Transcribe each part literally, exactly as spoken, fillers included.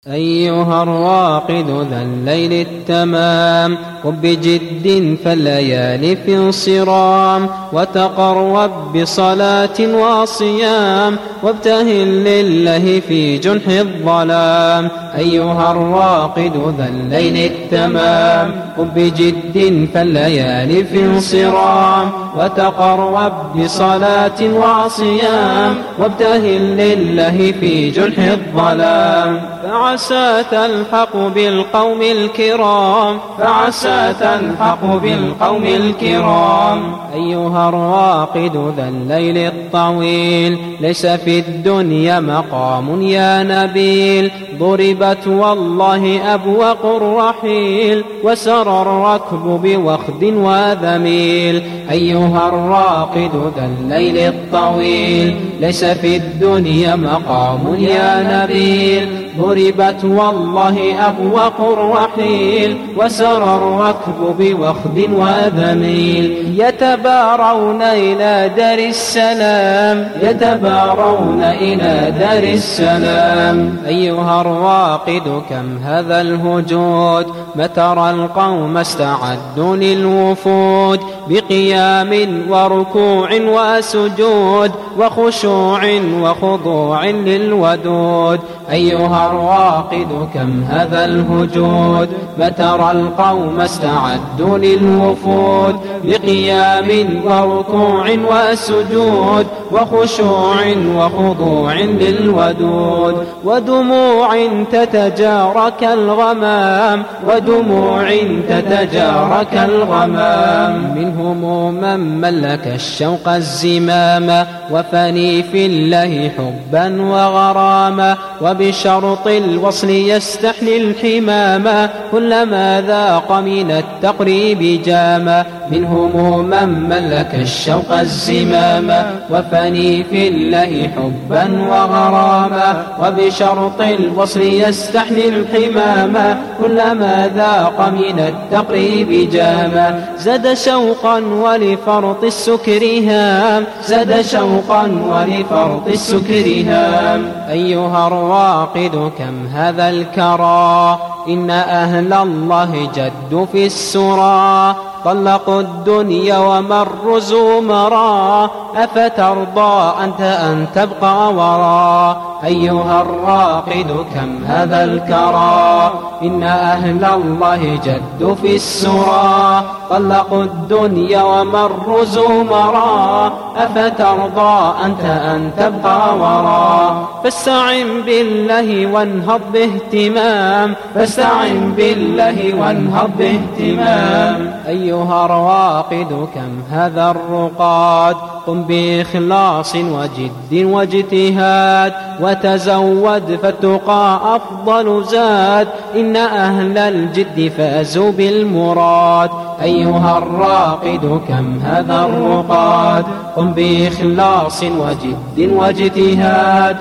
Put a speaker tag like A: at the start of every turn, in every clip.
A: أيها الراقد ذا الليل التمام قم بجد فالليالي في انصرام وتقرب بصلاة وصيام وابتهل لله في جنح الظلام. أيها الراقد ذا الليل التمام قم بجد فالليالي في انصرام وتقرب بصلاة وصيام وابتهل لله في جنح الظلام. فعسى تلحق بالقوم الكرام فعسى تلحق بالقوم الكرام. أيها الراقد ذا الليل الطويل ليس في الدنيا مقام يا نبيل ضربت والله أبوق الرحيل وسرى الركب بوخد وذميل. أيها الراقد ذا الليل الطويل ليس في الدنيا مقام يا نبيل ضربت والله أبوق الرحيل وسرى الركب بوخد وذميل. يتبارون إلى دار السلام يتبارون إلى دار السلام. أيها الراقد كم هذا الهجود ما ترى القوم استعدوا للوفود بقيام وركوع وسجود وخشوع وخضوع للودود. أيها الراقد كم هذا الهجود ما ترى القوم استعدوا للوفود بقيام وركوع وسجود وخشوع وخضوع للودود. ودموع تتجارى كالغمام ودموع تتجارى كالغمام. منهم من ملك الشوق الزمام وفني في الله حبا وغراما وبشرط الوصل يستحلي الحمام كلما ذاق من التقريب جاما. منهم من ملك الشوق الزمام وفني في الله حبا وغراما وبشرط الوصل يستحلي الحمام كلما ذاق من التقريب جاما. زاد شوقا ولفرط السكر هام زاد شوقا ولفرط السكر هام. أيها الراقد كم هذا الكرى إن أهل الله جد في السرى طلقوا الدنيا ومروا زمرا أفترضى أنت أن تبقى ورا. أيها الراقد كم هذا الكرى إن أهل الله جد في السرى طلقوا الدنيا ومروا زمرا أفترضى أنت أن تبقى ورا. فاستعن بالله وانهض باهتمام فاستعن بالله وانهض باهتمام. أيها الراقد كم هذا الرقاد قم بإخلاص وجد واجتهاد وتزود فالتقى أفضل زاد إن أهل الجد فازوا بالمراد. أيها الراقد كم هذا الرقاد قم بإخلاص وجد واجتهاد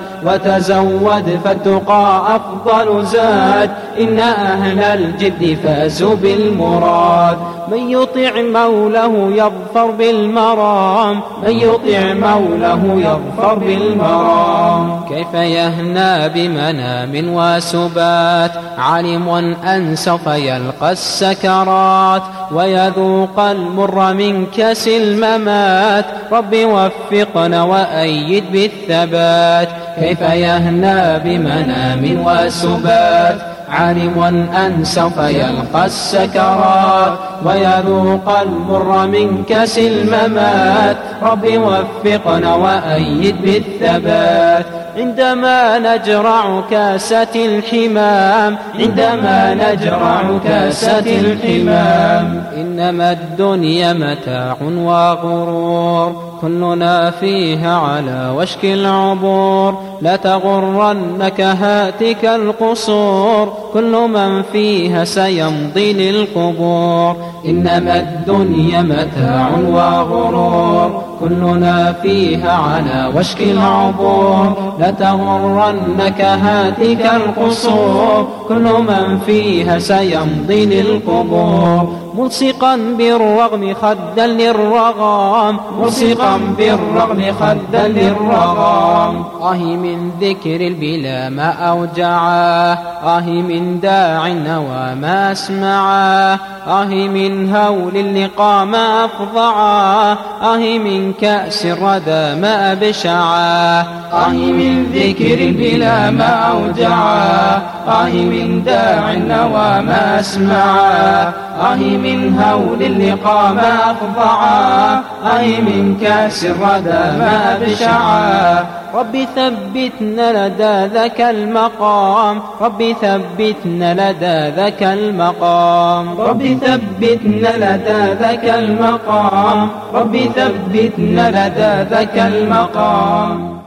A: وتزود فالتقى أفضل زاد إن أهل الجد فازوا بالمراد. من يطع مولاه يظفر بالمرام من يطع مولاه يظفر بالمرام. كيف يهنى بمنام وسبات علم أن سوف يلقى السكرات ويذوق المر من كاس الممات رب وفقنا وأيد بالثبات. كيف يهنى بمنام وسبات عالم أن سوف يلقى السكرات ويذوق المر من كاس الممات رب وفقنا وأيد بالثبات. عندما نجرع كاسة الحمام عندما نجرع كاسة الحمام. إنما الدنيا متاع وغرور كلنا فيها على وشك العبور لا تغرنك هاتك القصور كل من فيها سيمضي للقبور. إنما الدنيا متاع وغرور كلنا فيها على وشك العبور لا تغرنك هاتك القصور كل من فيها سيمضي للقبور. ملصقا بالرغم خدا للرغام ملصقا بالرغم خدا للرغام. آه من من ذكر البلا ما أوجعاه، آه من داع نوى ما أسمعاه، آه من هول اللقاء ما أفضعاه، آه من كأس الردى ما أبشعاه، آه من ذكر البلا ما أوجعاه، آه من داع نوى ما أسمعاه، آه من هول اللقاء ما أفضعاه، آه من كأس الردى ما أبشعاه. رب ثبتنا لدى ذاك المقام، رب ثبتنا لدى ذاك المقام، رب ثبتنا لدى ذاك المقام، رب ثبتنا لدى ذاك المقام.